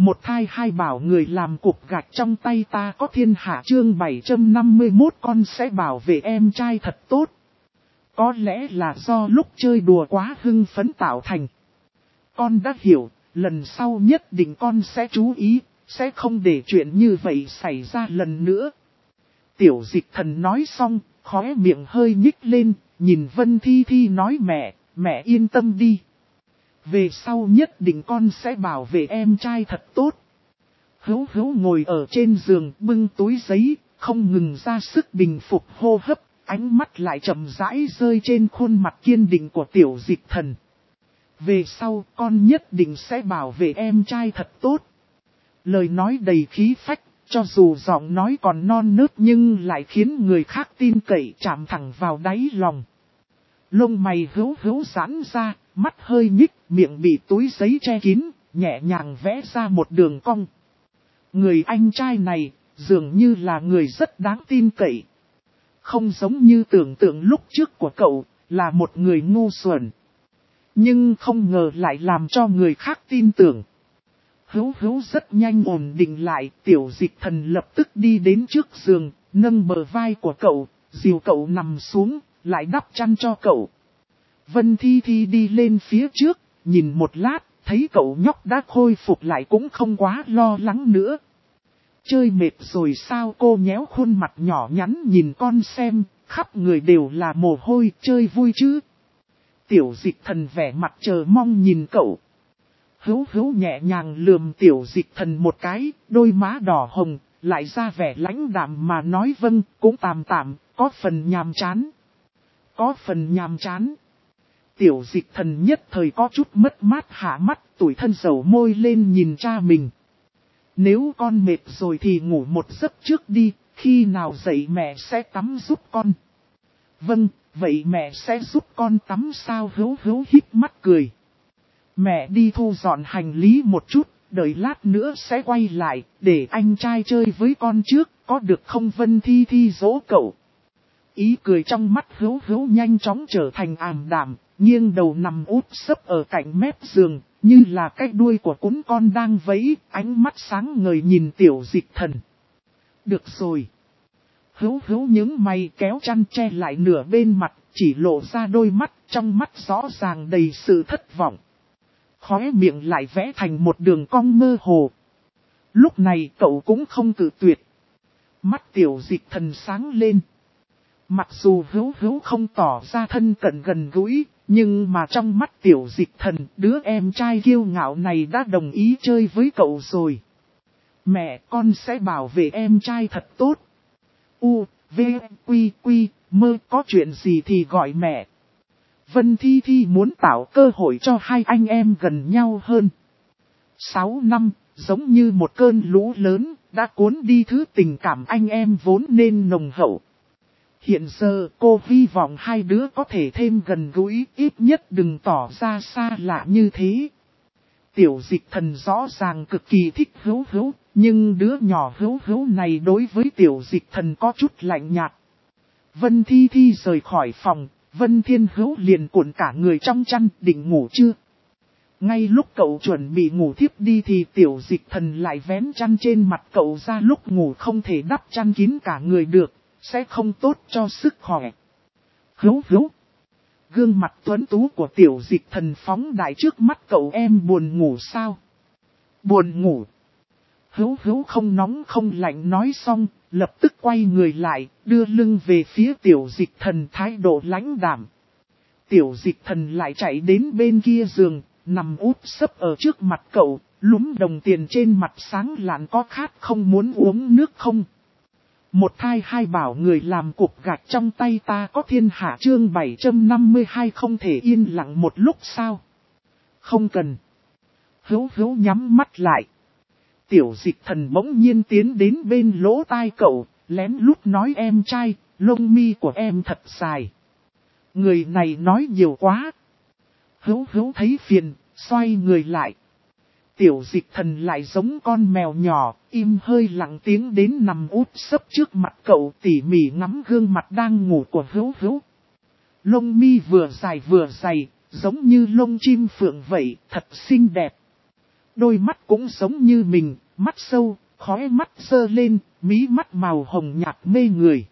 Một thai hai bảo người làm cục gạch trong tay ta có thiên hạ chương 751 con sẽ bảo vệ em trai thật tốt. Có lẽ là do lúc chơi đùa quá hưng phấn tạo thành. Con đã hiểu, lần sau nhất định con sẽ chú ý, sẽ không để chuyện như vậy xảy ra lần nữa. Tiểu Dịch Thần nói xong, khóe miệng hơi nhích lên, nhìn Vân Thi Thi nói mẹ yên tâm đi. Về sau nhất định con sẽ bảo vệ em trai thật tốt. Hữu Hữu ngồi ở trên giường bưng túi giấy, không ngừng ra sức bình phục hô hấp, ánh mắt lại chậm rãi rơi trên khuôn mặt kiên định của Tiểu Dịch Thần. Về sau con nhất định sẽ bảo vệ em trai thật tốt. Lời nói đầy khí phách, cho dù giọng nói còn non nớt nhưng lại khiến người khác tin cậy chạm thẳng vào đáy lòng. Lông mày Hữu Hữu giãn ra, mắt hơi nhích, miệng bị túi giấy che kín, nhẹ nhàng vẽ ra một đường cong. Người anh trai này, dường như là người rất đáng tin cậy. Không giống như tưởng tượng lúc trước của cậu, là một người ngu xuẩn. Nhưng không ngờ lại làm cho người khác tin tưởng. Hữu Hữu rất nhanh ổn định lại, Tiểu Dịch Thần lập tức đi đến trước giường, nâng bờ vai của cậu, dìu cậu nằm xuống, lại đắp chăn cho cậu. Vân Thi Thi đi lên phía trước, nhìn một lát, thấy cậu nhóc đã khôi phục lại cũng không quá lo lắng nữa. Chơi mệt rồi sao? Cô nhéo khuôn mặt nhỏ nhắn nhìn con xem, khắp người đều là mồ hôi, chơi vui chứ? Tiểu Dịch Thần vẻ mặt chờ mong nhìn cậu. Hữu Hữu nhẹ nhàng lườm Tiểu Dịch Thần một cái, đôi má đỏ hồng, lại ra vẻ lãnh đạm mà nói vâng, cũng tạm tạm, có phần nhàm chán. Có phần nhàm chán. Tiểu Dịch Thần nhất thời có chút mất mát hạ mắt, tủi thân dầu môi lên nhìn cha mình. Nếu con mệt rồi thì ngủ một giấc trước đi, khi nào dậy mẹ sẽ tắm giúp con. Vâng, vậy mẹ sẽ giúp con tắm sao? Hữu Hữu híp mắt cười. Mẹ đi thu dọn hành lý một chút, đợi lát nữa sẽ quay lại, để anh trai chơi với con trước, có được không? Vân Thi Thi dỗ cậu. Ý cười trong mắt Hữu Hữu nhanh chóng trở thành ảm đạm, nghiêng đầu nằm úp sấp ở cạnh mép giường, như là cái đuôi của cún con đang vẫy, ánh mắt sáng ngời nhìn Tiểu Dịch Thần. Được rồi. Hữu Hữu những mày kéo chăn che lại nửa bên mặt, chỉ lộ ra đôi mắt, trong mắt rõ ràng đầy sự thất vọng. Khóe miệng lại vẽ thành một đường cong mơ hồ. Lúc này cậu cũng không cự tuyệt. Mắt Tiểu Dịch Thần sáng lên. Mặc dù Hữu Hữu không tỏ ra thân cận gần gũi, nhưng mà trong mắt Tiểu Dịch Thần, đứa em trai kiêu ngạo này đã đồng ý chơi với cậu rồi. Mẹ, con sẽ bảo vệ em trai thật tốt. U, V, Quy, Quy, Mơ, có chuyện gì thì gọi mẹ. Vân Thi Thi muốn tạo cơ hội cho hai anh em gần nhau hơn. 6 năm, giống như một cơn lũ lớn, đã cuốn đi thứ tình cảm anh em vốn nên nồng hậu. Hiện giờ cô hy vọng hai đứa có thể thêm gần gũi, ít nhất đừng tỏ ra xa lạ như thế. Tiểu Dịch Thần rõ ràng cực kỳ thích Hữu Hữu, nhưng đứa nhỏ Hữu Hữu này đối với Tiểu Dịch Thần có chút lạnh nhạt. Vân Thi Thi rời khỏi phòng, Vân Thiên Hữu liền cuộn cả người trong chăn, định ngủ chưa? Ngay lúc cậu chuẩn bị ngủ thiếp đi thì Tiểu Dịch Thần lại vén chăn trên mặt cậu ra, lúc ngủ không thể đắp chăn kín cả người được, sẽ không tốt cho sức khỏe. Hữu Hữu. Gương mặt tuấn tú của Tiểu Dịch Thần phóng đại trước mắt cậu. Em buồn ngủ sao? Buồn ngủ. Hữu Hữu không nóng không lạnh nói xong, lập tức quay người lại, đưa lưng về phía Tiểu Dịch Thần, thái độ lãnh đạm. Tiểu Dịch Thần lại chạy đến bên kia giường, nằm úp sấp ở trước mặt cậu, lúm đồng tiền trên mặt sáng lạn. Có khát không? Muốn uống nước không? Một thai hai bảo người làm cục gạch trong tay ta có thiên hạ chương 752 không thể yên lặng một lúc sao? Không cần. Hữu Hữu nhắm mắt lại. Tiểu Dịch Thần bỗng nhiên tiến đến bên lỗ tai cậu, lén lút nói em trai, lông mi của em thật dài. Người này nói nhiều quá. Hữu Hữu thấy phiền, xoay người lại. Tiểu Dịch Thần lại giống con mèo nhỏ, im hơi lặng tiếng đến nằm úp sấp trước mặt cậu, tỉ mỉ ngắm gương mặt đang ngủ của Hữu Hữu. Lông mi vừa dài vừa dày, giống như lông chim phượng vậy, thật xinh đẹp. Đôi mắt cũng giống như mình, mắt sâu, khóe mắt sơ lên, mí mắt màu hồng nhạt mê người.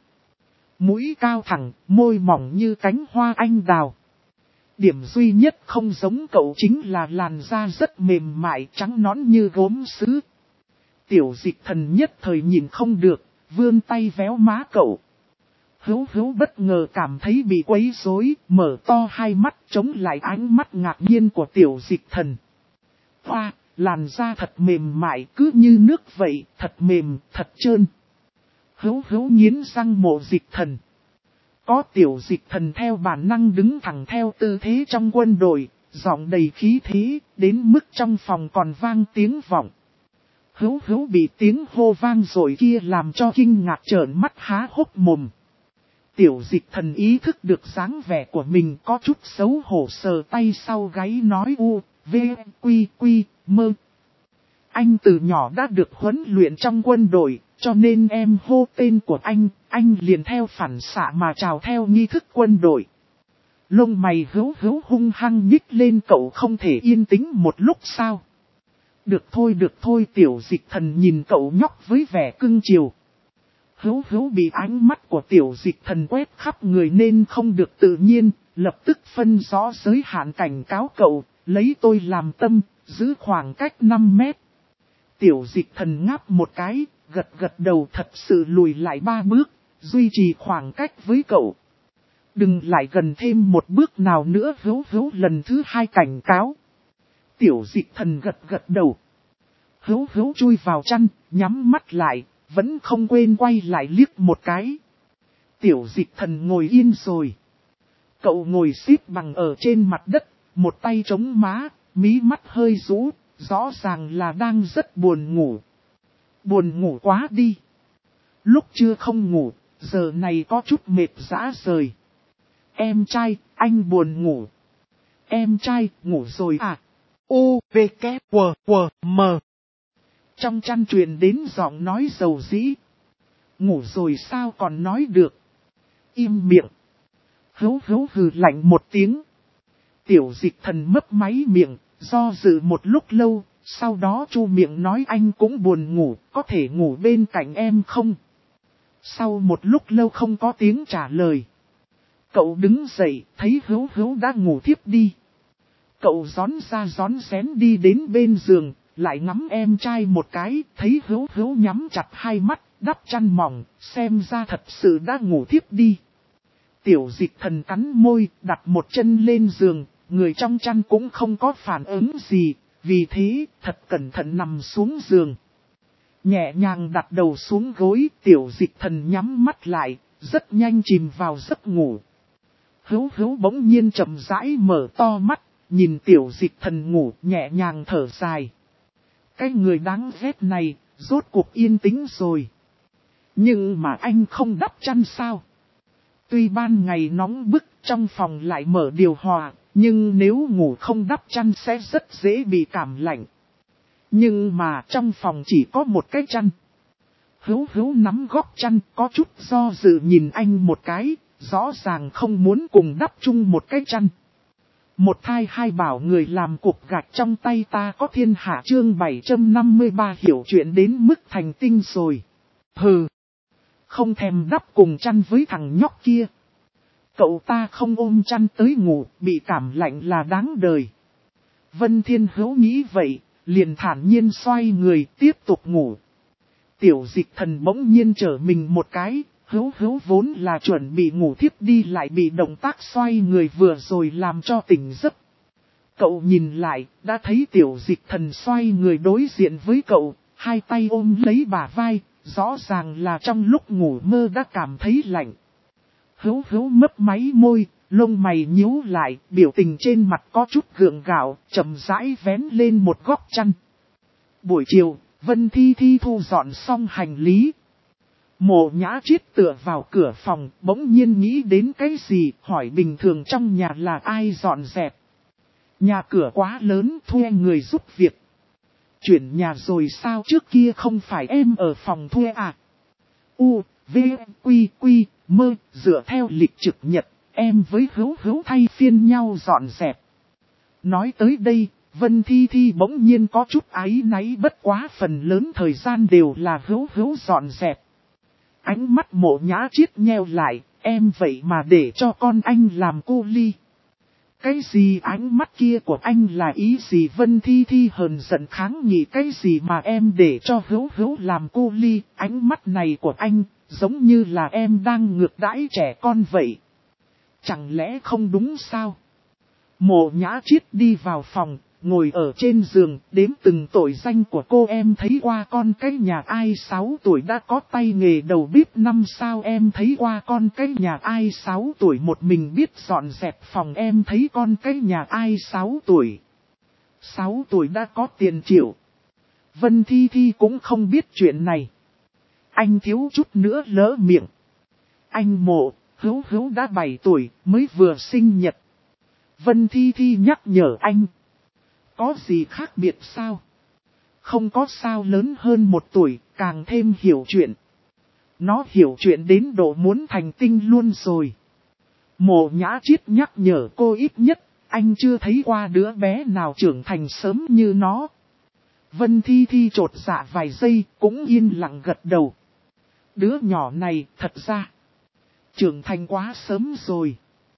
Mũi cao thẳng, môi mỏng như cánh hoa anh đào. Điểm duy nhất không giống cậu chính là làn da rất mềm mại trắng nõn như gốm sứ. Tiểu Dịch Thần nhất thời nhìn không được, vươn tay véo má cậu. Hữu Hữu bất ngờ cảm thấy bị quấy rối, mở to hai mắt chống lại ánh mắt ngạc nhiên của Tiểu Dịch Thần. Hoa, làn da thật mềm mại cứ như nước vậy, thật mềm, thật trơn. Hữu Hữu nghiến răng mộ Dịch Thần. Có Tiểu Dịch Thần theo bản năng đứng thẳng theo tư thế trong quân đội, giọng đầy khí thế, đến mức trong phòng còn vang tiếng vọng. Hữu Hữu bị tiếng hô vang rồi kia làm cho kinh ngạc trợn mắt há hốc mồm. Tiểu Dịch Thần ý thức được dáng vẻ của mình có chút xấu hổ, sờ tay sau gáy nói u, v, quy, quy, mơ. Anh từ nhỏ đã được huấn luyện trong quân đội, cho nên em hô tên của anh liền theo phản xạ mà chào theo nghi thức quân đội. Lông mày Hữu Hữu hung hăng nhích lên, cậu không thể yên tĩnh một lúc sao? Được thôi, Tiểu Dịch Thần nhìn cậu nhóc với vẻ cưng chiều. Hữu Hữu bị ánh mắt của Tiểu Dịch Thần quét khắp người nên không được tự nhiên, lập tức phân rõ giới hạn cảnh cáo cậu, lấy tôi làm tâm, giữ khoảng cách 5 mét. Tiểu Dịch Thần ngáp một cái, gật đầu thật sự lùi lại 3 bước, duy trì khoảng cách với cậu. Đừng lại gần thêm một bước nào nữa, Hữu Hữu lần thứ 2 cảnh cáo. Tiểu Dịch Thần gật đầu. Hữu Hữu chui vào chăn, nhắm mắt lại, vẫn không quên quay lại liếc một cái. Tiểu Dịch Thần ngồi yên rồi. Cậu ngồi xếp bằng ở trên mặt đất, một tay chống má, mí mắt hơi rũ, rõ ràng là đang rất buồn ngủ. Buồn ngủ quá đi. Lúc chưa không ngủ, giờ này có chút mệt rã rời. Em trai, anh buồn ngủ. Em trai, ngủ rồi à? U, V, K, W, W, M. Trong chăn truyền đến giọng nói dầu dĩ. Ngủ rồi sao còn nói được? Im miệng. Hữu Hữu hừ lạnh một tiếng. Tiểu Dịch Thần mấp máy miệng, do dự một lúc lâu, sau đó chu miệng nói anh cũng buồn ngủ, có thể ngủ bên cạnh em không? Sau một lúc lâu không có tiếng trả lời. Cậu đứng dậy, thấy Hữu Hữu đã ngủ thiếp đi. Cậu rón ra rón rén đi đến bên giường, lại ngắm em trai một cái, thấy Hữu Hữu nhắm chặt hai mắt, đắp chăn mỏng, xem ra thật sự đã ngủ thiếp đi. Tiểu Dịch Thần cắn môi, đặt một chân lên giường, người trong chăn cũng không có phản ứng gì, vì thế, thật cẩn thận nằm xuống giường. Nhẹ nhàng đặt đầu xuống gối, Tiểu Dịch Thần nhắm mắt lại, rất nhanh chìm vào giấc ngủ. Hữu Hữu bỗng nhiên chậm rãi mở to mắt, nhìn Tiểu Dịch Thần ngủ, nhẹ nhàng thở dài. Cái người đáng ghét này, rốt cuộc yên tĩnh rồi. Nhưng mà anh không đắp chăn sao? Tuy ban ngày nóng bức, trong phòng lại mở điều hòa, nhưng nếu ngủ không đắp chăn sẽ rất dễ bị cảm lạnh. Nhưng mà trong phòng chỉ có một cái chăn. Hữu Hữu nắm góc chăn, có chút do dự nhìn anh một cái, rõ ràng không muốn cùng đắp chung một cái chăn. Một thai hai bảo người làm cục gạch trong tay ta có thiên hạ chương 753 hiểu chuyện đến mức thành tinh rồi. Hừ, không thèm đắp cùng chăn với thằng nhóc kia. Cậu ta không ôm chăn tới ngủ, bị cảm lạnh là đáng đời. Vân Thiên Hữu nghĩ vậy, liền thản nhiên xoay người tiếp tục ngủ. Tiểu Dịch Thần bỗng nhiên trở mình một cái, Hữu Hữu vốn là chuẩn bị ngủ thiếp đi lại bị động tác xoay người vừa rồi làm cho tỉnh giấc. Cậu nhìn lại, đã thấy Tiểu Dịch Thần xoay người đối diện với cậu, hai tay ôm lấy bả vai, rõ ràng là trong lúc ngủ mơ đã cảm thấy lạnh. Hữu Hữu mấp máy môi, lông mày nhíu lại, biểu tình trên mặt có chút gượng gạo, chậm rãi vén lên một góc chăn. Buổi chiều, Vân Thi Thi thu dọn xong hành lý. Mộ Nhã Triết tựa vào cửa phòng, bỗng nhiên nghĩ đến cái gì, hỏi bình thường trong nhà là ai dọn dẹp. Nhà cửa quá lớn, thuê người giúp việc. Chuyển nhà rồi sao, trước kia không phải em ở phòng thuê à? U, V, Quy, Quy, Mơ, dựa theo lịch trực nhật, em với Hữu Hữu thay phiên nhau dọn dẹp. Nói tới đây, Vân Thi Thi bỗng nhiên có chút áy náy, bất quá phần lớn thời gian đều là hữu dọn dẹp. Ánh mắt Mộ Nhã Chiết nheo lại, em vậy mà để cho con anh làm cô ly. Cái gì ánh mắt kia của anh là ý gì? Vân Thi Thi hờn giận kháng nghị, cái gì mà em để cho hữu làm cô ly, ánh mắt này của anh, giống như là em đang ngược đãi trẻ con vậy. Chẳng lẽ không đúng sao? Mộ Nhã Chiết đi vào phòng, ngồi ở trên giường, đếm từng tội danh của cô. Em thấy qua con cái nhà ai 6 tuổi đã có tay nghề đầu bếp năm sao? Em thấy qua con cái nhà ai 6 tuổi một mình biết dọn dẹp phòng? Em thấy con cái nhà ai 6 tuổi? 6 tuổi đã có tiền triệu. Vân Thi Thi cũng không biết chuyện này. Anh thiếu chút nữa lỡ miệng. Anh Mộ, Hữu đã 7 tuổi, mới vừa sinh nhật. Vân Thi Thi nhắc nhở anh. Có gì khác biệt sao? Không có sao, lớn hơn 1 tuổi, càng thêm hiểu chuyện. Nó hiểu chuyện đến độ muốn thành tinh luôn rồi. Mộ Nhã Chiết nhắc nhở cô, ít nhất, anh chưa thấy qua đứa bé nào trưởng thành sớm như nó. Vân Thi Thi chột dạ vài giây, cũng yên lặng gật đầu. Đứa nhỏ này, thật ra, trưởng thành quá sớm rồi.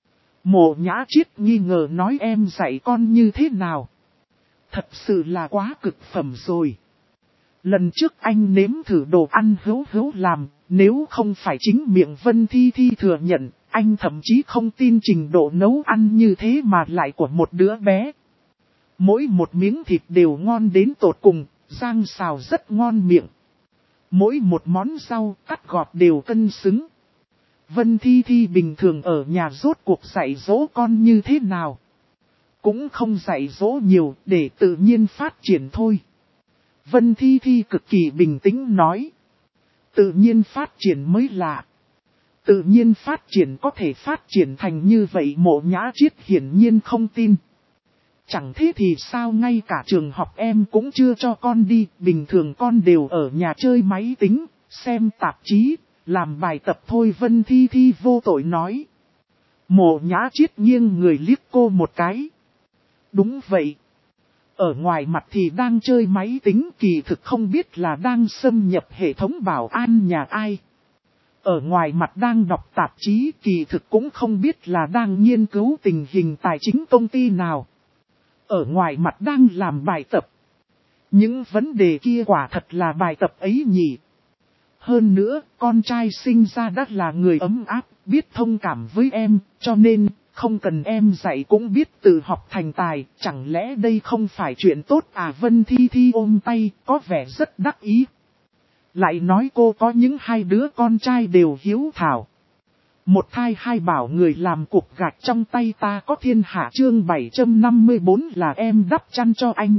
Mộ Nhã Chiết nghi ngờ nói, em dạy con như thế nào? Thật sự là quá cực phẩm rồi. Lần trước anh nếm thử đồ ăn Hữu làm, nếu không phải chính miệng Vân Thi Thi thừa nhận, anh thậm chí không tin trình độ nấu ăn như thế mà lại của một đứa bé. Mỗi một miếng thịt đều ngon đến tột cùng, rang xào rất ngon miệng. Mỗi một món rau cắt gọt đều cân xứng. Vân Thi Thi bình thường ở nhà rốt cuộc dạy dỗ con như thế nào? Cũng không dạy dỗ nhiều, để tự nhiên phát triển thôi. Vân Thi Thi cực kỳ bình tĩnh nói. Tự nhiên phát triển mới lạ. Tự nhiên phát triển có thể phát triển thành như vậy? Mộ Nhã Chiết hiển nhiên không tin. Chẳng thế thì sao, ngay cả trường học em cũng chưa cho con đi, bình thường con đều ở nhà chơi máy tính, xem tạp chí, làm bài tập thôi. Vân Thi Thi vô tội nói. Mộ Nhã Chiết nghiêng người liếc cô một cái. Đúng vậy. Ở ngoài mặt thì đang chơi máy tính, kỳ thực không biết là đang xâm nhập hệ thống bảo an nhà ai. Ở ngoài mặt đang đọc tạp chí, kỳ thực cũng không biết là đang nghiên cứu tình hình tài chính công ty nào. Ở ngoài mặt đang làm bài tập. Những vấn đề kia quả thật là bài tập ấy nhỉ. Hơn nữa, con trai sinh ra đã là người ấm áp, biết thông cảm với em, cho nên, không cần em dạy cũng biết tự học thành tài, chẳng lẽ đây không phải chuyện tốt à? Vân Thi Thi ôm tay, có vẻ rất đắc ý. Lại nói cô có những 2 đứa con trai đều hiếu thảo. Một thai 2 bảo, người làm cục gạch trong tay ta có thiên hạ. Chương 754 là em đắp chăn cho anh.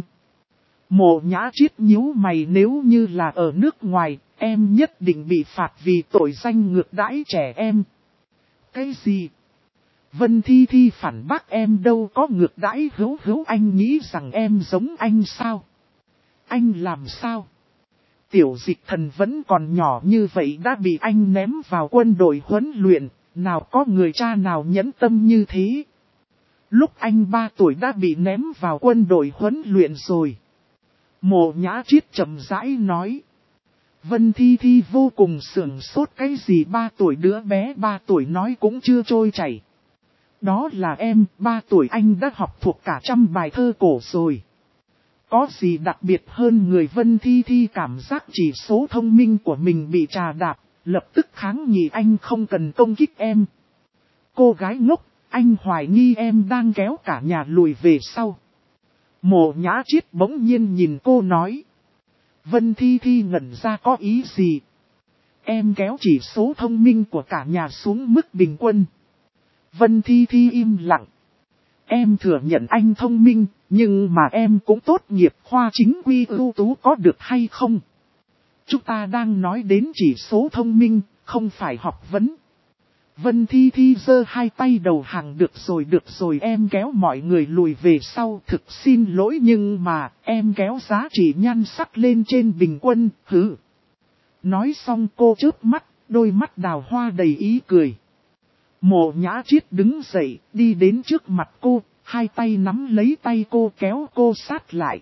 Mộ Nhã Chiết nhíu mày, nếu như là ở nước ngoài, em nhất định bị phạt vì tội danh ngược đãi trẻ em. Cái gì? Vân Thi Thi phản bác, em đâu có ngược đãi Hữu, anh nghĩ rằng em giống anh sao? Anh làm sao? Tiểu Dịch Thần vẫn còn nhỏ như vậy đã bị anh ném vào quân đội huấn luyện, nào có người cha nào nhẫn tâm như thế? Lúc anh 3 tuổi đã bị ném vào quân đội huấn luyện rồi. Mộ Nhã Chiết chậm rãi nói. Vân Thi Thi vô cùng sửng sốt, cái gì 3 tuổi, đứa bé 3 tuổi nói cũng chưa trôi chảy. Đó là em, 3 tuổi anh đã học thuộc cả 100 bài thơ cổ rồi. Có gì đặc biệt hơn người? Vân Thi Thi cảm giác chỉ số thông minh của mình bị trà đạp, lập tức kháng nghị, anh không cần công kích em. Cô gái ngốc, anh hoài nghi em đang kéo cả nhà lùi về sau. Mộ Nhã Chiết bỗng nhiên nhìn cô nói. Vân Thi Thi ngẩn ra, có ý gì? Em kéo chỉ số thông minh của cả nhà xuống mức bình quân. Vân Thi Thi im lặng. Em thừa nhận anh thông minh, nhưng mà em cũng tốt nghiệp khoa chính quy ưu tú, có được hay không? Chúng ta đang nói đến chỉ số thông minh, không phải học vấn. Vân Thi Thi giơ 2 tay đầu hàng, được rồi, em kéo mọi người lùi về sau, thực xin lỗi, nhưng mà em kéo giá trị nhan sắc lên trên bình quân, hứ. Nói xong cô chớp mắt, đôi mắt đào hoa đầy ý cười. Mộ Nhã Chiết đứng dậy, đi đến trước mặt cô, hai tay nắm lấy tay cô kéo cô sát lại.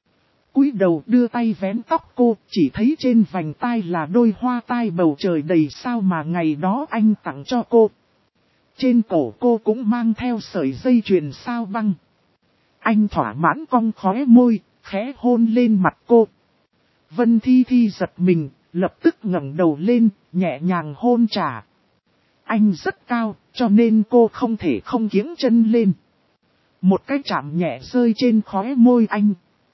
Cúi đầu đưa tay vén tóc cô, chỉ thấy trên vành tai là đôi hoa tai bầu trời đầy sao mà ngày đó anh tặng cho cô. Trên cổ cô cũng mang theo sợi dây chuyền sao băng. Anh thỏa mãn cong khóe môi, khẽ hôn lên mặt cô. Vân Thi Thi giật mình, lập tức ngẩng đầu lên, nhẹ nhàng hôn trả. Anh rất cao, cho nên cô không thể không kiếng chân lên. Một cái chạm nhẹ rơi trên khóe môi anh.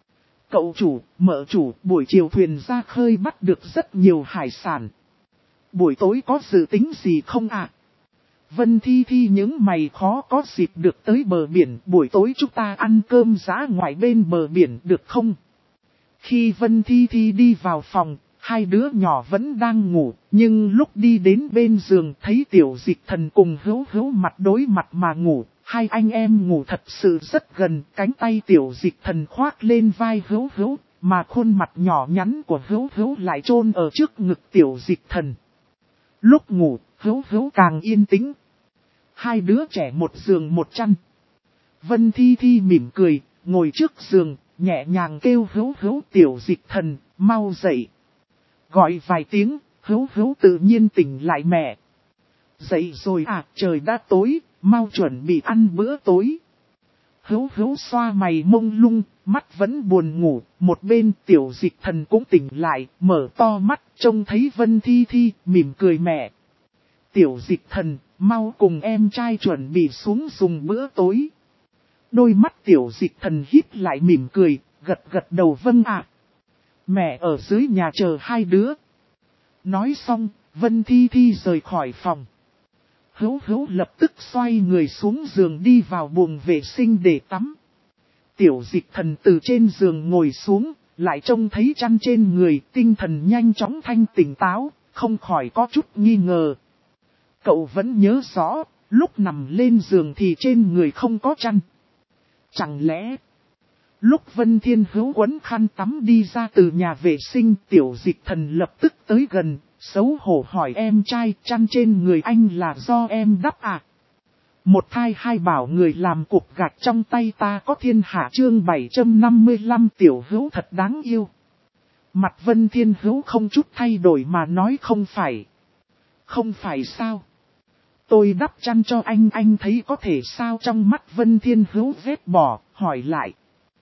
Cậu chủ, mợ chủ, buổi chiều thuyền ra khơi bắt được rất nhiều hải sản. Buổi tối có dự tính gì không ạ? Vân Thi Thi những mày khó có dịp được tới bờ biển, buổi tối chúng ta ăn cơm giã ngoại bên bờ biển được không? Khi Vân Thi Thi đi vào phòng, hai đứa nhỏ vẫn đang ngủ, nhưng lúc đi đến bên giường thấy Tiểu Dịch Thần cùng Hữu Hữu mặt đối mặt mà ngủ. Hai anh em ngủ thật sự rất gần, cánh tay Tiểu Dịch Thần khoác lên vai Hữu Hữu, mà khuôn mặt nhỏ nhắn của Hữu Hữu lại chôn ở trước ngực Tiểu Dịch Thần. Lúc ngủ, Hữu Hữu càng yên tĩnh. Hai đứa trẻ một giường một chăn. Vân Thi Thi mỉm cười, ngồi trước giường, nhẹ nhàng kêu Hữu Hữu Tiểu Dịch Thần, mau dậy. Gọi vài tiếng, Hữu Hữu tự nhiên tỉnh lại mẹ. Dậy rồi à, trời đã tối, mau chuẩn bị ăn bữa tối. Hữu Hữu xoa mày mông lung, mắt vẫn buồn ngủ, một bên Tiểu Dịch Thần cũng tỉnh lại, mở to mắt, trông thấy Vân Thi Thi, mỉm cười mẹ. Tiểu Dịch Thần, mau cùng em trai chuẩn bị xuống dùng bữa tối. Đôi mắt Tiểu Dịch Thần híp lại mỉm cười, gật gật đầu vâng ạ. Mẹ ở dưới nhà chờ hai đứa. Nói xong, Vân Thi Thi rời khỏi phòng. Hữu Hữu lập tức xoay người xuống giường đi vào buồng vệ sinh để tắm. Tiểu Dịch Thần từ trên giường ngồi xuống, lại trông thấy chăn trên người, tinh thần nhanh chóng thanh tỉnh táo, không khỏi có chút nghi ngờ. Cậu vẫn nhớ rõ, lúc nằm lên giường thì trên người không có chăn. Chẳng lẽ... Lúc Vân Thiên Hữu quấn khăn tắm đi ra từ nhà vệ sinh, Tiểu Dịch Thần lập tức tới gần, xấu hổ hỏi em trai, chăn trên người anh là do em đắp à? Một thai hai bảo người làm cục gạch trong tay ta có thiên hạ chương 755 Tiểu Hữu thật đáng yêu. Mặt Vân Thiên Hữu không chút thay đổi mà nói không phải. Không phải sao? Tôi đắp chăn cho anh thấy có thể sao? Trong mắt Vân Thiên Hữu vết bỏ, hỏi lại.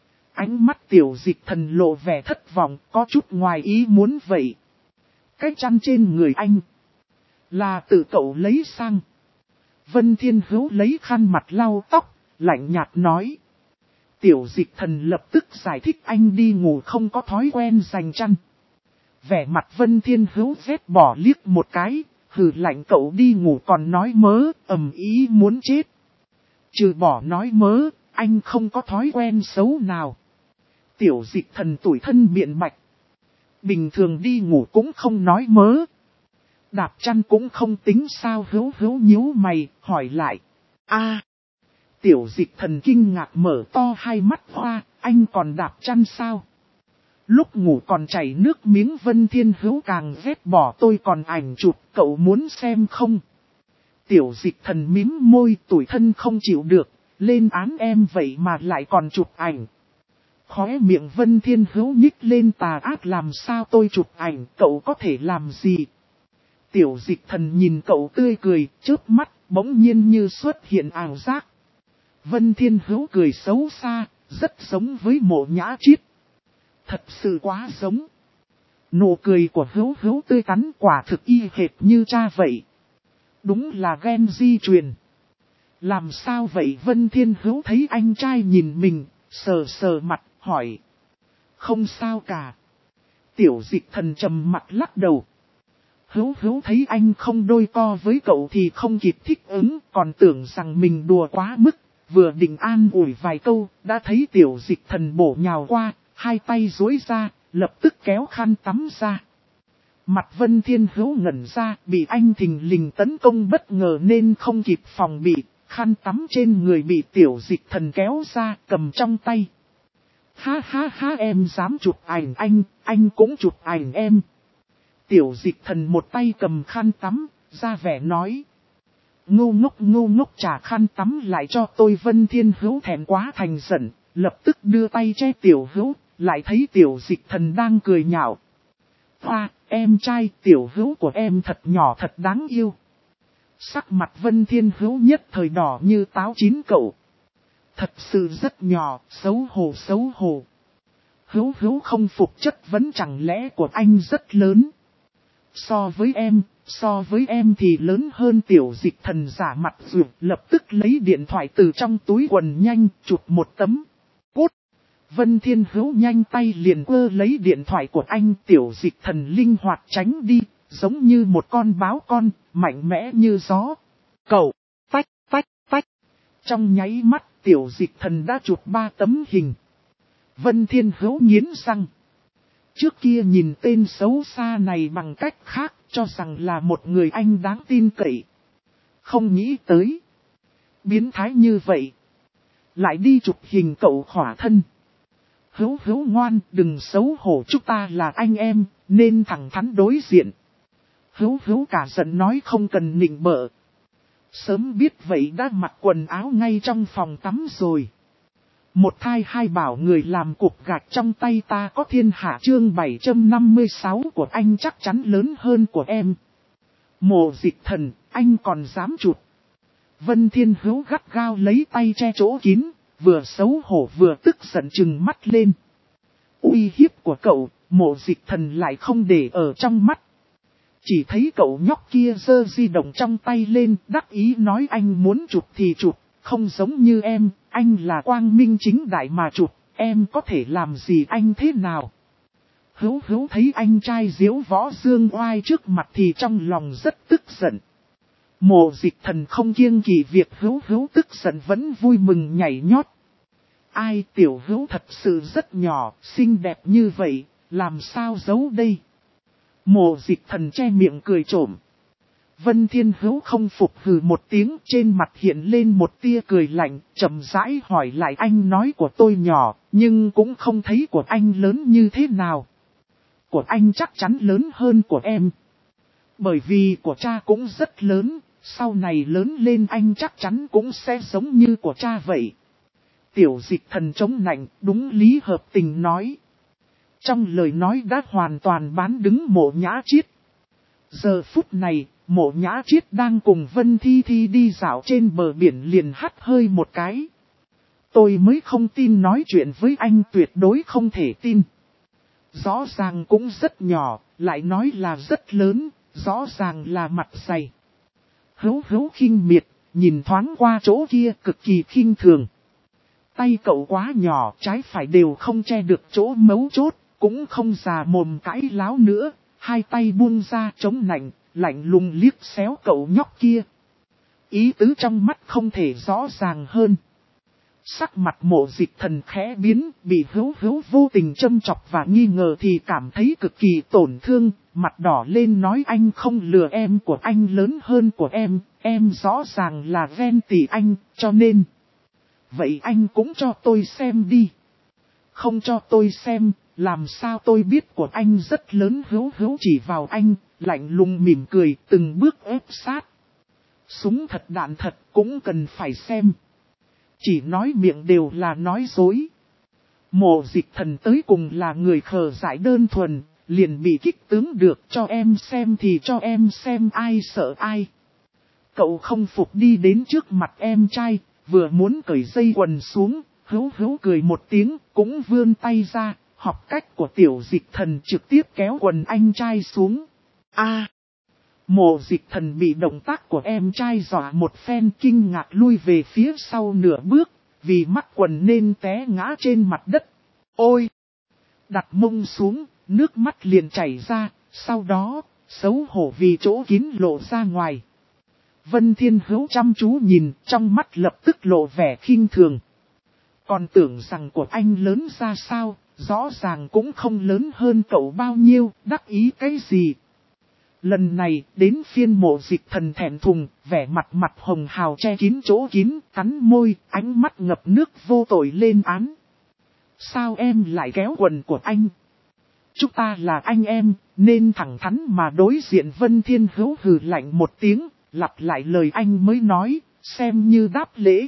Ánh mắt Tiểu Dịch Thần lộ vẻ thất vọng, có chút ngoài ý muốn vậy. Cái chăn trên người anh là tự cậu lấy sang. Vân Thiên Hữu lấy khăn mặt lau tóc, lạnh nhạt nói. Tiểu Dịch Thần lập tức giải thích anh đi ngủ không có thói quen giành chăn. Vẻ mặt Vân Thiên Hữu vết bỏ liếc một cái, hừ lạnh cậu đi ngủ còn nói mớ, ầm ý muốn chết. Trừ bỏ nói mớ, anh không có thói quen xấu nào. Tiểu Dịch Thần tủi thân biện bạch. Bình thường đi ngủ cũng không nói mớ. Đạp chăn cũng không tính sao? Hữu Hữu nhíu mày, hỏi lại. Tiểu Dịch Thần kinh ngạc mở to hai mắt hoa, anh còn đạp chăn sao? Lúc ngủ còn chảy nước miếng. Vân Thiên Hữu càng ghét bỏ. Tôi còn ảnh chụp, cậu muốn xem không? Tiểu Dịch Thần mím môi, tủi thân không chịu được, lên án em vậy mà lại còn chụp ảnh. Khóe miệng Vân Thiên Hữu nhích lên tà ác, làm sao tôi chụp ảnh, cậu có thể làm gì? Tiểu Dịch Thần nhìn cậu tươi cười, chớp mắt, bỗng nhiên như xuất hiện ảo giác. Vân Thiên Hữu cười xấu xa, rất giống với Mộ Nhã Chiết. Thật sự quá giống. Nụ cười của Hữu Hữu tươi tắn quả thực y hệt như cha vậy. Đúng là gen di truyền. Làm sao vậy? Vân Thiên Hữu thấy anh trai nhìn mình, sờ sờ mặt, hỏi. Không sao cả. Tiểu Dịch Thần trầm mặt lắc đầu. Hữu Hữu thấy anh không đôi co với cậu thì không kịp thích ứng, còn tưởng rằng mình đùa quá mức, vừa định an ủi vài câu, đã thấy Tiểu Dịch Thần bổ nhào qua, hai tay duỗi ra, lập tức kéo khăn tắm ra. Mặt Vân Thiên Hữu ngẩn ra, bị anh thình lình tấn công bất ngờ nên không kịp phòng bị, khăn tắm trên người bị Tiểu Dịch Thần kéo ra, cầm trong tay. Ha ha ha, em dám chụp ảnh anh cũng chụp ảnh em. Tiểu Dịch Thần một tay cầm khăn tắm, ra vẻ nói. Ngu ngốc trả khăn tắm lại cho tôi. Vân Thiên Hữu thẹn quá thành giận, lập tức đưa tay che Tiểu Hữu, lại thấy Tiểu Dịch Thần đang cười nhạo. Hoa, em trai Tiểu Hữu của em thật nhỏ thật đáng yêu. Sắc mặt Vân Thiên Hữu nhất thời đỏ như táo chín cậu. Thật sự rất nhỏ, xấu hổ. Hữu không phục chất vấn chẳng lẽ của anh rất lớn. So với em thì lớn hơn. Tiểu Dịch Thần giả mặt rụt, lập tức lấy điện thoại từ trong túi quần nhanh chụp một tấm. Cút! Vân Thiên Hữu nhanh tay liền ơ lấy điện thoại của anh. Tiểu Dịch Thần linh hoạt tránh đi, giống như một con báo con, mạnh mẽ như gió. Cậu! Phách! Trong nháy mắt Tiểu Dịch Thần đã chụp 3 tấm hình. Vân Thiên Hữu nghiến răng. Trước kia nhìn tên xấu xa này bằng cách khác, cho rằng là một người anh đáng tin cậy. Không nghĩ tới. Biến thái như vậy. Lại đi chụp hình cậu khỏa thân. Hữu ngoan, đừng xấu hổ, chúng ta là anh em, nên thẳng thắn đối diện. Hữu cả giận nói không cần nịnh bợ. Sớm biết vậy đã mặc quần áo ngay trong phòng tắm rồi. Một thai hai bảo người làm cục gạch trong tay ta có thiên hạ. Chương 756 của anh chắc chắn lớn hơn của em. Mộ Dịch Thần, anh còn dám chụp. Vân Thiên Hữu gắt gao lấy tay che chỗ kín, vừa xấu hổ vừa tức giận trừng mắt lên. Uy hiếp của cậu, Mộ Dịch Thần lại không để ở trong mắt. Chỉ thấy cậu nhóc kia giơ di động trong tay lên, đắc ý nói anh muốn chụp thì chụp, không giống như em, anh là quang minh chính đại mà chụp, em có thể làm gì anh thế nào. Hữu thấy anh trai diễu võ dương oai trước mặt thì trong lòng rất tức giận. Mộ Dịch Thần không kiêng kỵ việc Hữu tức giận vẫn vui mừng nhảy nhót. Ai, Tiểu Hữu thật sự rất nhỏ, xinh đẹp như vậy, làm sao giấu đây. Mộ Dịch Thần che miệng cười trộm. Vân Thiên Hữu không phục hừ một tiếng, trên mặt hiện lên một tia cười lạnh, chậm rãi hỏi lại anh nói của tôi nhỏ, nhưng cũng không thấy của anh lớn như thế nào. Của anh chắc chắn lớn hơn của em. Bởi vì của cha cũng rất lớn, sau này lớn lên anh chắc chắn cũng sẽ giống như của cha vậy. Tiểu Dịch Thần chống nạnh, đúng lý hợp tình nói. Trong lời nói đã hoàn toàn bán đứng Mộ Nhã Chiết. Giờ phút này, Mộ Nhã Chiết đang cùng Vân Thi Thi đi dạo trên bờ biển liền hắt hơi một cái. Tôi mới không tin, nói chuyện với anh tuyệt đối không thể tin. Rõ ràng cũng rất nhỏ, lại nói là rất lớn, rõ ràng là mặt dày. Hữu khinh miệt, nhìn thoáng qua chỗ kia cực kỳ khinh thường. Tay cậu quá nhỏ, trái phải đều không che được chỗ mấu chốt, cũng không già mồm cãi láo nữa, hai tay buông ra chống nạnh, lạnh lùng liếc xéo cậu nhóc kia. Ý tứ trong mắt không thể rõ ràng hơn. Sắc mặt Mộ Dịch Thần khẽ biến, bị Hữu vô tình châm chọc và nghi ngờ thì cảm thấy cực kỳ tổn thương, mặt đỏ lên nói anh không lừa em, của anh lớn hơn của em rõ ràng là ghen tị anh, cho nên. Vậy anh cũng cho tôi xem đi. Không cho tôi xem, làm sao tôi biết của anh rất lớn. Hữu chỉ vào anh, lạnh lùng mỉm cười, từng bước ép sát. Súng thật đạn thật cũng cần phải xem. Chỉ nói miệng đều là nói dối. Mộ Dịch Thần tới cùng là người khờ dại đơn thuần, liền bị kích tướng được, cho em xem thì cho em xem, ai sợ ai. Cậu không phục đi đến trước mặt em trai, vừa muốn cởi dây quần xuống, Hữu cười một tiếng, cũng vươn tay ra, học cách của Tiểu Dịch Thần trực tiếp kéo quần anh trai xuống. Mộ Dịch Thần bị động tác của em trai dọa một phen, kinh ngạc lui về phía sau nửa bước, vì mắc quần nên té ngã trên mặt đất. Ôi! Đặt mông xuống, nước mắt liền chảy ra, sau đó, xấu hổ vì chỗ kín lộ ra ngoài. Vân Thiên Hữu chăm chú nhìn, trong mắt lập tức lộ vẻ khinh thường. Còn tưởng rằng của anh lớn ra sao, rõ ràng cũng không lớn hơn cậu bao nhiêu, đắc ý cái gì. Lần này, đến phiên Mộ Dịch Thần thẹn thùng, vẻ mặt hồng hào che kín chỗ kín, cắn môi, ánh mắt ngập nước vô tội lên án. Sao em lại kéo quần của anh? Chúng ta là anh em, nên thẳng thắn mà đối diện. Vân Thiên Hữu hừ lạnh một tiếng, lặp lại lời anh mới nói, xem như đáp lễ.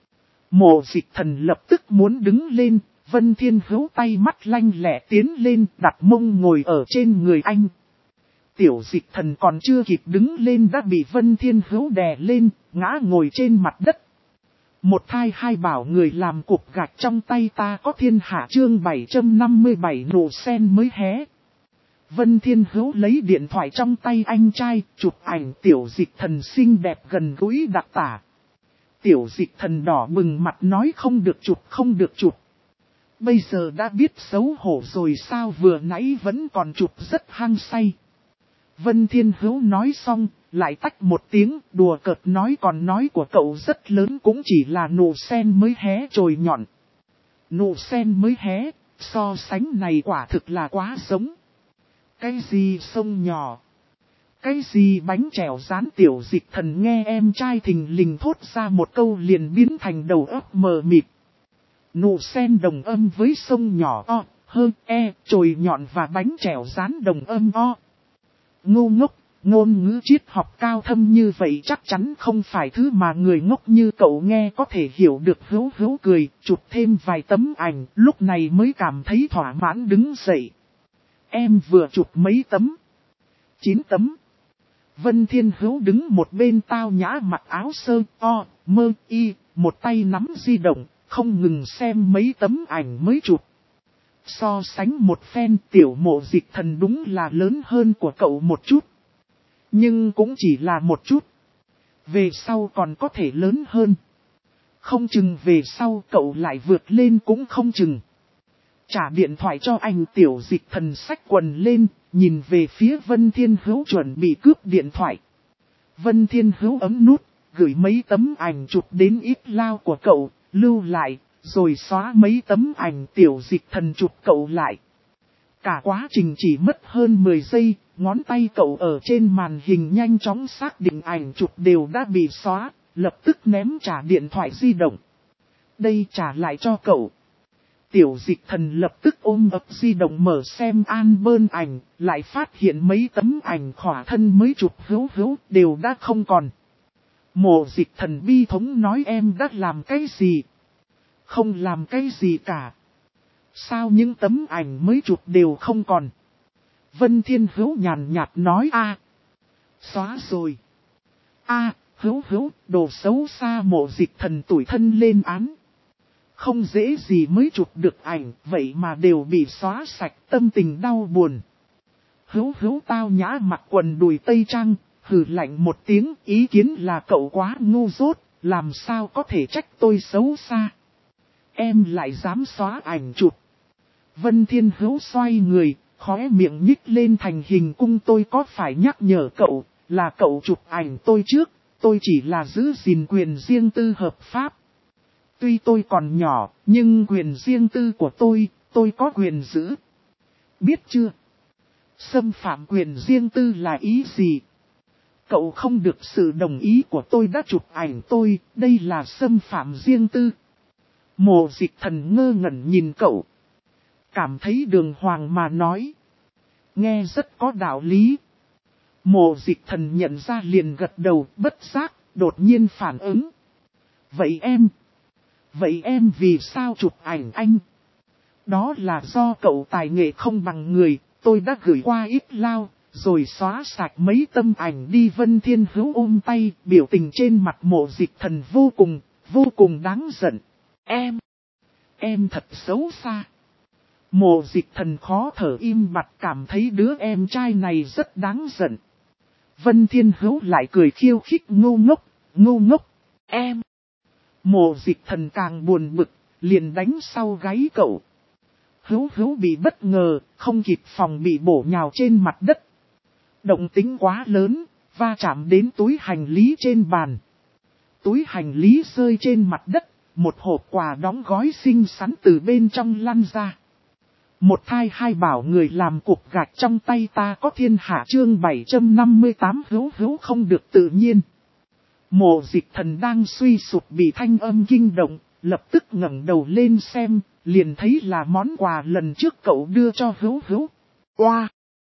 Mộ Dịch Thần lập tức muốn đứng lên, Vân Thiên Hữu tay mắt lanh lẹ tiến lên đặt mông ngồi ở trên người anh. Tiểu Dịch Thần còn chưa kịp đứng lên đã bị Vân Thiên Hữu đè lên, ngã ngồi trên mặt đất. Một thai hai bảo người làm cục gạch trong tay ta có thiên hạ chương 757 nụ sen mới hé. Vân Thiên Hữu lấy điện thoại trong tay anh trai, chụp ảnh Tiểu Dịch Thần xinh đẹp gần gũi đặc tả. Tiểu Dịch Thần đỏ bừng mặt nói không được chụp không được chụp. Bây giờ đã biết xấu hổ rồi sao, vừa nãy vẫn còn chụp rất hăng say. Vân Thiên Hữu nói xong, lại tách một tiếng, đùa cợt nói còn nói của cậu rất lớn cũng chỉ là nụ sen mới hé chồi nhọn. Nụ sen mới hé, so sánh này quả thực là quá giống. Cái gì sông nhỏ? Cái gì bánh chèo rán? Tiểu Dịch Thần nghe em trai thình lình thốt ra một câu liền biến thành đầu óc mờ mịt. Nụ sen đồng âm với sông nhỏ o, hơn e, chồi nhọn và bánh chèo rán đồng âm o. Ngu ngốc, ngôn ngữ triết học cao thâm như vậy chắc chắn không phải thứ mà người ngốc như cậu nghe có thể hiểu được. Hữu Hữu cười, chụp thêm vài tấm ảnh, lúc này mới cảm thấy thỏa mãn đứng dậy. Em vừa chụp mấy tấm? 9 tấm. Vân Thiên Hữu đứng một bên tao nhã mặc áo sơ o, mơ y, một tay nắm di động, không ngừng xem mấy tấm ảnh mới chụp. So sánh một phen Tiểu Mộ Dịch Thần đúng là lớn hơn của cậu một chút. Nhưng cũng chỉ là một chút. Về sau còn có thể lớn hơn. Không chừng về sau cậu lại vượt lên cũng không chừng. Trả điện thoại cho anh. Tiểu Dịch Thần xách quần lên, nhìn về phía Vân Thiên Hữu chuẩn bị cướp điện thoại. Vân Thiên Hữu ấm nút, gửi mấy tấm ảnh chụp đến ít lao của cậu, lưu lại, rồi xóa mấy tấm ảnh Tiểu Dịch Thần chụp cậu lại. Cả quá trình chỉ mất hơn 10 giây, ngón tay cậu ở trên màn hình nhanh chóng xác định ảnh chụp đều đã bị xóa, lập tức ném trả điện thoại di động. Đây trả lại cho cậu. Tiểu Dịch Thần lập tức ôm ấp di động mở xem album ảnh, lại phát hiện mấy tấm ảnh khỏa thân mới chụp Hữu Hữu đều đã không còn. Mộ Dịch Thần bi thống nói em đã làm cái gì? Không làm cái gì cả. Sao những tấm ảnh mới chụp đều không còn? Vân Thiên Hữu nhàn nhạt nói xóa rồi. Hữu Hữu, đồ xấu xa. Mộ Dịch Thần tủi thân lên án. Không dễ gì mới chụp được ảnh, vậy mà đều bị xóa sạch, tâm tình đau buồn. Hữu Hữu tao nhã mặc quần đùi tây trang, hừ lạnh một tiếng, ý kiến là cậu quá ngu dốt, làm sao có thể trách tôi xấu xa. Em lại dám xóa ảnh chụp. Vân Thiên Hữu xoay người, khóe miệng nhích lên thành hình cung. Tôi có phải nhắc nhở cậu, là cậu chụp ảnh tôi trước, tôi chỉ là giữ gìn quyền riêng tư hợp pháp. Tuy tôi còn nhỏ, nhưng quyền riêng tư của tôi có quyền giữ. Biết chưa? Xâm phạm quyền riêng tư là ý gì? Cậu không được sự đồng ý của tôi đã chụp ảnh tôi, đây là xâm phạm riêng tư. Mộ Dịch Thần ngơ ngẩn nhìn cậu. Cảm thấy đường hoàng mà nói. Nghe rất có đạo lý. Mộ Dịch Thần nhận ra liền gật đầu, bất giác, đột nhiên phản ứng. Vậy em vì sao chụp ảnh anh? Đó là do cậu tài nghệ không bằng người, tôi đã gửi qua ít lao, rồi xóa sạch mấy tấm ảnh đi. Vân Thiên Hữu ôm tay, biểu tình trên mặt Mộ Dịch Thần vô cùng đáng giận. Em thật xấu xa. Mộ Dịch Thần khó thở im bặt, cảm thấy đứa em trai này rất đáng giận. Vân Thiên Hữu lại cười khiêu khích, ngu ngốc, em. Mộ Dịch Thần càng buồn bực, liền đánh sau gáy cậu. Hữu Hữu bị bất ngờ, không kịp phòng bị bổ nhào trên mặt đất. Động tĩnh quá lớn, va chạm đến túi hành lý trên bàn. Túi hành lý rơi trên mặt đất, một hộp quà đóng gói xinh xắn từ bên trong lăn ra. Một thai hai bảo người làm cục gạch trong tay ta có thiên hạ chương 758. Hữu Hữu không được tự nhiên. Mộ Dịch Thần đang suy sụp bị thanh âm kinh động, lập tức ngẩng đầu lên xem, liền thấy là món quà lần trước cậu đưa cho Hữu Hữu. Oa!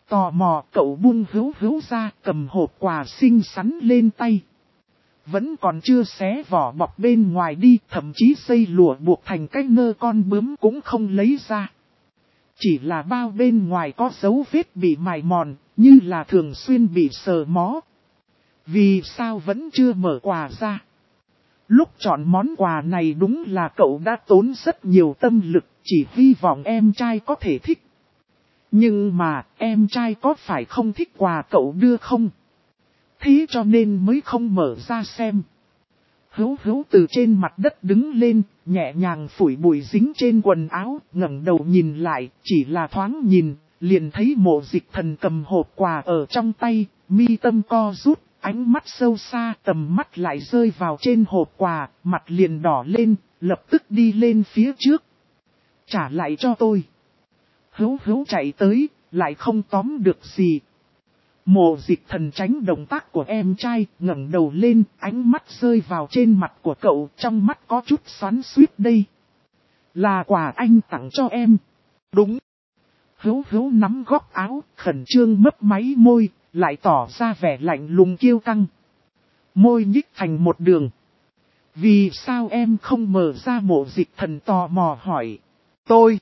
Tò mò cậu buông Hữu Hữu ra, cầm hộp quà xinh xắn lên tay. Vẫn còn chưa xé vỏ bọc bên ngoài đi, thậm chí dây lụa buộc thành cái nơ con bướm cũng không lấy ra. Chỉ là bao bên ngoài có dấu vết bị mài mòn, như là thường xuyên bị sờ mó. Vì sao vẫn chưa mở quà ra? Lúc chọn món quà này đúng là cậu đã tốn rất nhiều tâm lực, chỉ hy vọng em trai có thể thích. Nhưng mà em trai có phải không thích quà cậu đưa không? Thế cho nên mới không mở ra xem. Hữu Hữu từ trên mặt đất đứng lên, nhẹ nhàng phủi bụi dính trên quần áo, ngẩng đầu nhìn lại, chỉ là thoáng nhìn, liền thấy Mộ Dịch Thần cầm hộp quà ở trong tay, mi tâm co rút, ánh mắt sâu xa, tầm mắt lại rơi vào trên hộp quà, mặt liền đỏ lên, lập tức đi lên phía trước. Trả lại cho tôi. Hữu Hữu chạy tới, lại không tóm được gì. Mộ Dịch Thần tránh động tác của em trai, ngẩng đầu lên, ánh mắt rơi vào trên mặt của cậu, trong mắt có chút xoắn xuýt đây. Là quà anh tặng cho em. Đúng. Hữu Hữu nắm góc áo, khẩn trương mấp máy môi, lại tỏ ra vẻ lạnh lùng kiêu căng. Môi nhích thành một đường. Vì sao em không mở ra? Mộ Dịch Thần tò mò hỏi. Tôi.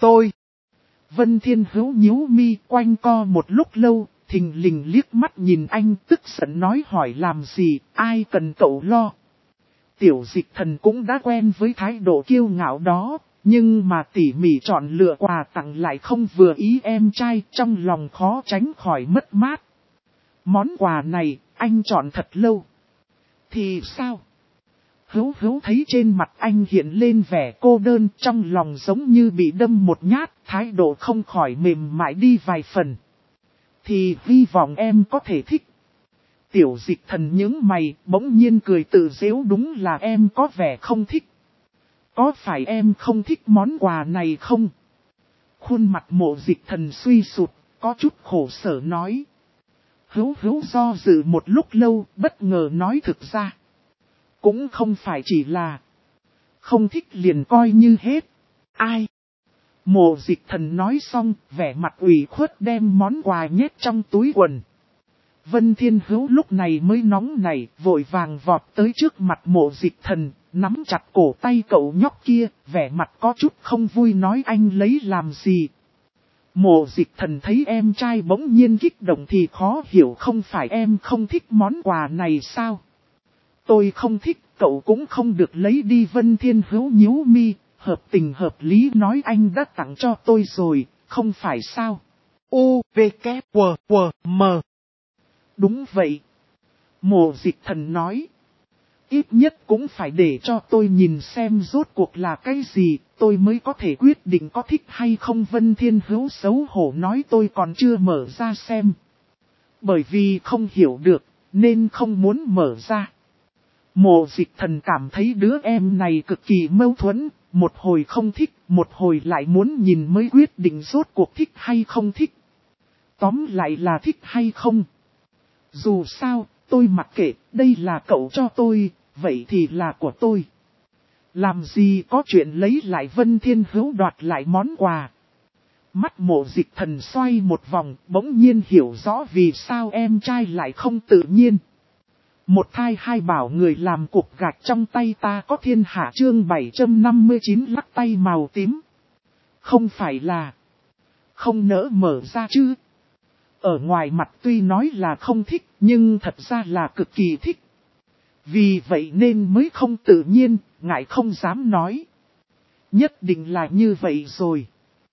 Vân Thiên Hữu nhíu mi quanh co một lúc lâu, thình lình liếc mắt nhìn anh tức giận nói hỏi làm gì, ai cần cậu lo. Tiểu Dịch Thần cũng đã quen với thái độ kiêu ngạo đó, nhưng mà tỉ mỉ chọn lựa quà tặng lại không vừa ý em trai, trong lòng khó tránh khỏi mất mát. Món quà này, anh chọn thật lâu. Thì sao? Hữu Hữu thấy trên mặt anh hiện lên vẻ cô đơn, trong lòng giống như bị đâm một nhát, thái độ không khỏi mềm mại đi vài phần. Thì hy vọng em có thể thích. Tiểu Dịch Thần nhướng mày, bỗng nhiên cười tự giễu, đúng là em có vẻ không thích. Có phải em không thích món quà này không? Khuôn mặt Mộ Dịch Thần suy sụt, có chút khổ sở nói. Hữu Hữu do dự một lúc lâu, bất ngờ nói thực ra. Cũng không phải chỉ là không thích liền coi như hết. Ai? Mộ Dịch Thần nói xong, vẻ mặt ủy khuất đem món quà nhét trong túi quần. Vân Thiên Hữu lúc này mới nóng nảy, vội vàng vọt tới trước mặt Mộ Dịch Thần, nắm chặt cổ tay cậu nhóc kia, vẻ mặt có chút không vui nói anh lấy làm gì. Mộ Dịch Thần thấy em trai bỗng nhiên kích động thì khó hiểu, không phải em không thích món quà này sao? Tôi không thích, cậu cũng không được lấy đi. Vân Thiên Hữu nhíu mi, hợp tình hợp lý nói anh đã tặng cho tôi rồi, không phải sao? U, V, K, W, W, M. Đúng vậy. Mộ Dịch Thần nói. Ít nhất cũng phải để cho tôi nhìn xem rốt cuộc là cái gì, tôi mới có thể quyết định có thích hay không. Vân Thiên Hữu xấu hổ nói tôi còn chưa mở ra xem. Bởi vì không hiểu được, nên không muốn mở ra. Mộ Dịch Thần cảm thấy đứa em này cực kỳ mâu thuẫn, một hồi không thích, một hồi lại muốn nhìn mới quyết định rốt cuộc thích hay không thích. Tóm lại là thích hay không. Dù sao, tôi mặc kệ, đây là cậu cho tôi, vậy thì là của tôi. Làm gì có chuyện lấy lại. Vân Thiên Hữu đoạt lại món quà. Mắt Mộ Dịch Thần xoay một vòng, bỗng nhiên hiểu rõ vì sao em trai lại không tự nhiên. Một thai hai bảo người làm cục gạch trong tay ta có thiên hạ. Chương 759 lắc tay màu tím. Không phải là không nỡ mở ra chứ. Ở ngoài mặt tuy nói là không thích, nhưng thật ra là cực kỳ thích. Vì vậy nên mới không tự nhiên, ngại không dám nói. Nhất định là như vậy rồi.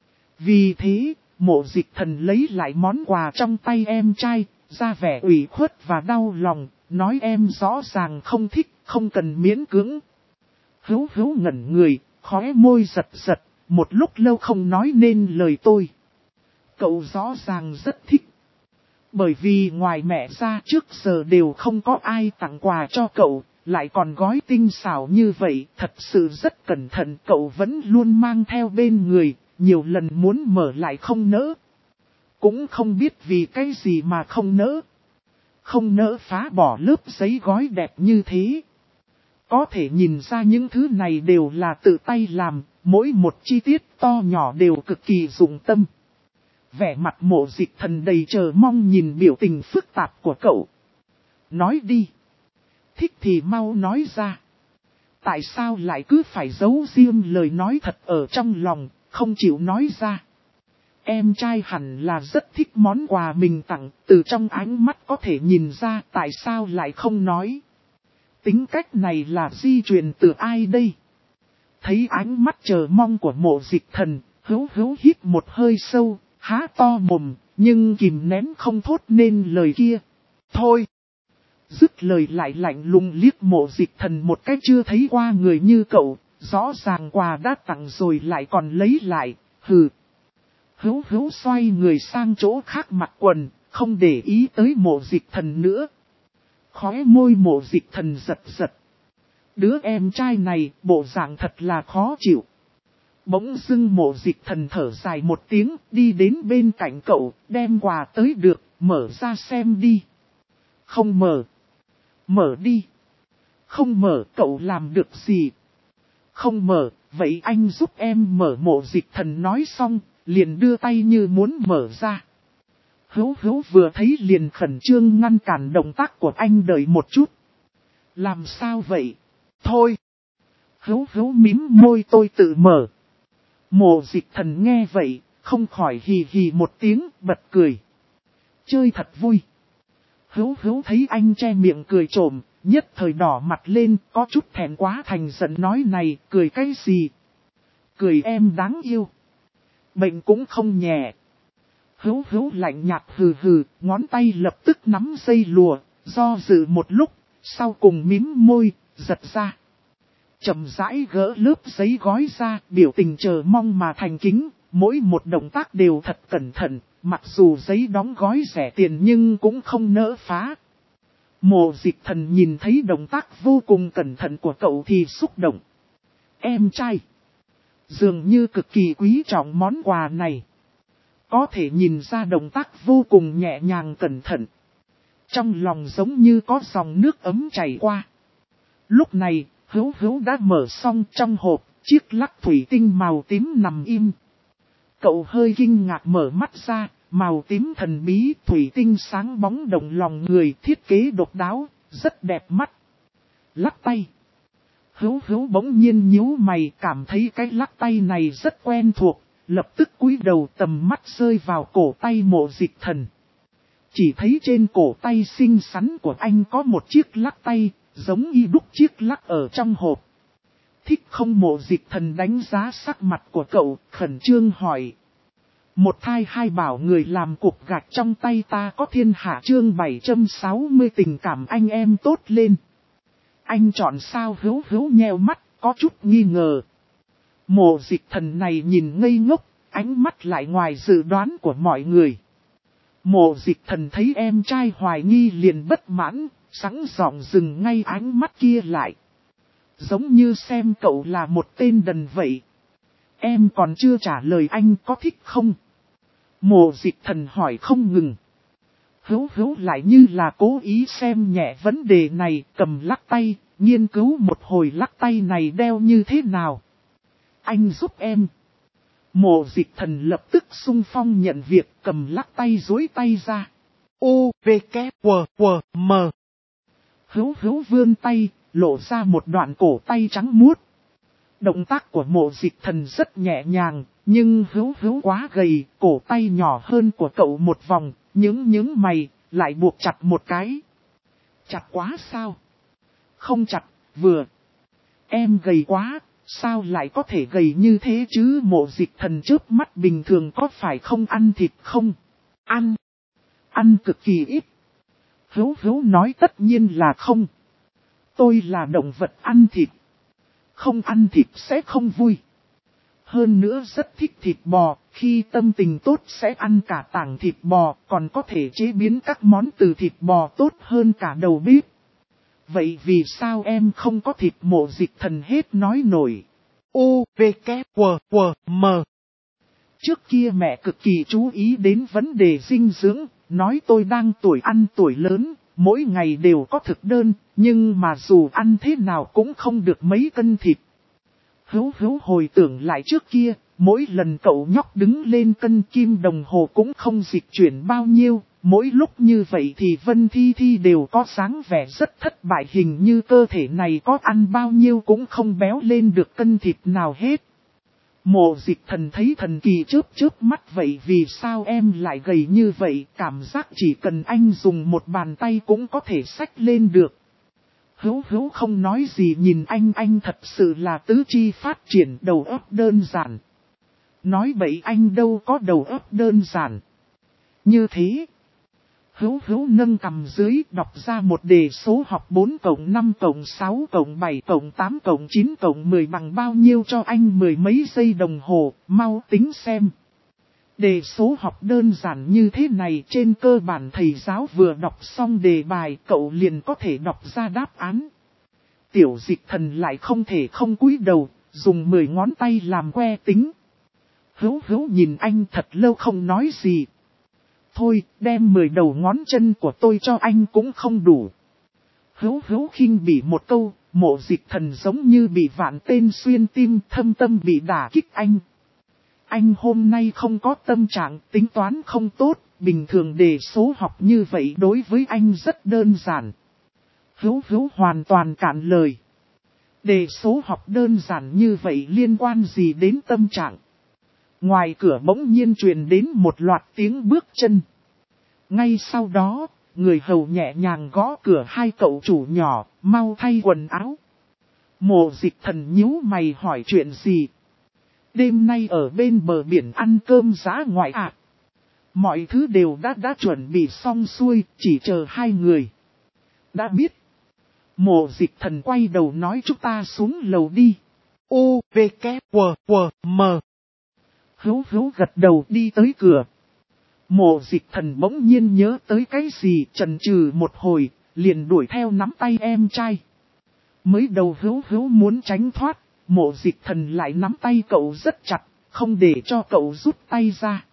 Vì thế, Mộ Dịch Thần lấy lại món quà trong tay em trai, ra vẻ ủy khuất và đau lòng, nói em rõ ràng không thích, không cần miễn cưỡng. Hữu Hữu ngẩn người, khóe môi giật giật, một lúc lâu không nói nên lời. Tôi. Cậu rõ ràng rất thích. Bởi vì ngoài mẹ ra trước giờ đều không có ai tặng quà cho cậu, lại còn gói tinh xảo như vậy, thật sự rất cẩn thận. Cậu vẫn luôn mang theo bên người, nhiều lần muốn mở lại không nỡ. Cũng không biết vì cái gì mà không nỡ. Không nỡ phá bỏ lớp giấy gói đẹp như thế. Có thể nhìn ra những thứ này đều là tự tay làm, mỗi một chi tiết to nhỏ đều cực kỳ dụng tâm. Vẻ mặt Mộ Dịch Thần đầy chờ mong nhìn biểu tình phức tạp của cậu. Nói đi. Thích thì mau nói ra. Tại sao lại cứ phải giấu riêng lời nói thật ở trong lòng, không chịu nói ra? Em trai hẳn là rất thích món quà mình tặng, từ trong ánh mắt có thể nhìn ra tại sao lại không nói. Tính cách này là di truyền từ ai đây? Thấy ánh mắt chờ mong của Mộ Dịch Thần, Hữu Hữu hít một hơi sâu, há to mồm, nhưng kìm nén không thốt nên lời kia. Thôi! Dứt lời lại lạnh lùng liếc Mộ Dịch Thần một cách chưa thấy qua người như cậu, rõ ràng quà đã tặng rồi lại còn lấy lại, hừ. Hữu Hữu xoay người sang chỗ khác mặc quần, không để ý tới Mộ Dịch Thần nữa. Khóe môi Mộ Dịch Thần giật giật. Đứa em trai này bộ dạng thật là khó chịu. Bỗng dưng Mộ Dịch Thần thở dài một tiếng, đi đến bên cạnh cậu, đem quà tới được, mở ra xem đi. Không mở. Mở đi. Không mở, cậu làm được gì? Không mở, vậy anh giúp em mở. Mộ Dịch Thần nói xong, liền đưa tay như muốn mở ra. Hữu Hữu vừa thấy liền khẩn trương ngăn cản động tác của anh, đợi một chút. Làm sao vậy? Thôi. Hữu Hữu mím môi, tôi tự mở. Mộ Dịch Thần nghe vậy, không khỏi hì hì một tiếng, bật cười. Chơi thật vui. Hữu Hữu thấy anh che miệng cười trộm, nhất thời đỏ mặt lên, có chút thẹn quá thành giận nói này, cười cái gì? Cười em đáng yêu. Bệnh cũng không nhẹ. Hữu Hữu lạnh nhạt hừ hừ, ngón tay lập tức nắm dây lụa, do dự một lúc, sau cùng mím môi, giật ra. Chậm rãi gỡ lớp giấy gói ra, biểu tình chờ mong mà thành kính, mỗi một động tác đều thật cẩn thận, mặc dù giấy đóng gói rẻ tiền nhưng cũng không nỡ phá. Mộ Dịch Thần nhìn thấy động tác vô cùng cẩn thận của cậu thì xúc động. Em trai, dường như cực kỳ quý trọng món quà này. Có thể nhìn ra động tác vô cùng nhẹ nhàng cẩn thận. Trong lòng giống như có dòng nước ấm chảy qua. Lúc này, Hữu Hữu đã mở xong trong hộp, chiếc lắc thủy tinh màu tím nằm im. Cậu hơi kinh ngạc mở mắt ra, màu tím thần bí, thủy tinh sáng bóng động lòng người, thiết kế độc đáo, rất đẹp mắt. Lắc tay. Hữu Hữu bỗng nhiên nhíu mày, cảm thấy cái lắc tay này rất quen thuộc, lập tức cúi đầu, tầm mắt rơi vào cổ tay Mộ Dịch Thần. Chỉ thấy trên cổ tay xinh xắn của anh có một chiếc lắc tay, giống y đúc chiếc lắc ở trong hộp. Thích không? Mộ Dịch Thần đánh giá sắc mặt của cậu, khẩn trương hỏi. Một thai hai bảo người làm cục gạch trong tay ta có thiên hạ. Chương 760 tình cảm anh em tốt lên. Anh chọn sao? Hữu Hữu nheo mắt, có chút nghi ngờ. Mộ Dịch Thần này nhìn ngây ngốc, ánh mắt lại ngoài dự đoán của mọi người. Mộ Dịch Thần thấy em trai hoài nghi liền bất mãn, sẵn giọng dừng ngay ánh mắt kia lại. Giống như xem cậu là một tên đần vậy. Em còn chưa trả lời anh có thích không? Mộ Dịch Thần hỏi không ngừng. Hữu Hữu lại như là cố ý xem nhẹ vấn đề này, cầm lắc tay, nghiên cứu một hồi lắc tay này đeo như thế nào. Anh giúp em. Mộ Dịch Thần lập tức xung phong nhận việc, cầm lắc tay duỗi tay ra. U, V, K, W, W, M. Hữu Hữu vươn tay, lộ ra một đoạn cổ tay trắng muốt. Động tác của Mộ Dịch Thần rất nhẹ nhàng, nhưng Hữu Hữu quá gầy, cổ tay nhỏ hơn của cậu một vòng, những mày, lại buộc chặt một cái. Chặt quá sao? Không chặt, vừa. Em gầy quá, sao lại có thể gầy như thế chứ? Mộ Dịch Thần chớp mắt, bình thường có phải không ăn thịt không? Ăn. Ăn cực kỳ ít. Hữu Hữu nói tất nhiên là không. Tôi là động vật ăn thịt. Không ăn thịt sẽ không vui. Hơn nữa rất thích thịt bò, khi tâm tình tốt sẽ ăn cả tảng thịt bò, còn có thể chế biến các món từ thịt bò tốt hơn cả đầu bếp. Vậy vì sao em không có thịt? Mộ Dịch Thần hết nói nổi. U, V, K, W, W, M. Trước kia mẹ cực kỳ chú ý đến vấn đề dinh dưỡng, nói tôi đang tuổi ăn tuổi lớn, mỗi ngày đều có thực đơn, nhưng mà dù ăn thế nào cũng không được mấy cân thịt. Hữu Hữu hồi tưởng lại trước kia, Mỗi lần cậu nhóc đứng lên cân kim đồng hồ cũng không dịch chuyển bao nhiêu. Mỗi lúc như vậy thì Vân Thi Thi đều có dáng vẻ rất thất bại, hình như cơ thể này có ăn bao nhiêu cũng không béo lên được cân thịt nào hết. Mộ Dịch Thần thấy thần kỳ chớp mắt, vậy vì sao em lại gầy như vậy, cảm giác chỉ cần anh dùng một bàn tay cũng có thể xách lên được. Hữu không nói gì nhìn anh thật sự là tứ chi phát triển, đầu óc đơn giản. Nói bậy, anh đâu có đầu óc đơn giản. Như thế. Hữu nâng cằm dưới, đọc ra một đề số học 4 cộng 5 cộng 6 cộng 7 cộng 8 cộng 9 cộng 10 bằng bao nhiêu cho anh mười mấy giây đồng hồ, mau tính xem. Đề số học đơn giản như thế này, trên cơ bản thầy giáo vừa đọc xong đề bài cậu liền có thể đọc ra đáp án. Tiểu Dịch Thần lại không thể không cúi đầu, dùng 10 ngón tay làm que tính. Hữu nhìn anh thật lâu không nói gì. Thôi, đem 10 đầu ngón chân của tôi cho anh cũng không đủ. Hữu khinh bỉ một câu, Mộ Dịch Thần giống như bị vạn tên xuyên tim, thâm tâm bị đả kích anh. Anh hôm nay không có tâm trạng, tính toán không tốt, bình thường đề số học như vậy đối với anh rất đơn giản. Hữu hoàn toàn cạn lời. Đề số học đơn giản như vậy liên quan gì đến tâm trạng? Ngoài cửa bỗng nhiên truyền đến một loạt tiếng bước chân. Ngay sau đó, người hầu nhẹ nhàng gõ cửa, hai cậu chủ nhỏ, mau thay quần áo. Mộ Dịch Thần nhíu mày hỏi chuyện gì? Đêm nay ở bên bờ biển ăn cơm dã ngoại ạ. Mọi thứ đều đã chuẩn bị xong xuôi, chỉ chờ hai người. Đã biết. Mộ Dịch Thần quay đầu nói chúng ta xuống lầu đi. U, V, K, W, M. Hữu gật đầu đi tới cửa. Mộ Dịch Thần bỗng nhiên nhớ tới cái gì, chần chừ một hồi, liền đuổi theo nắm tay em trai. Mới đầu Hữu muốn tránh thoát, Mộ Dịch Thần lại nắm tay cậu rất chặt, không để cho cậu rút tay ra.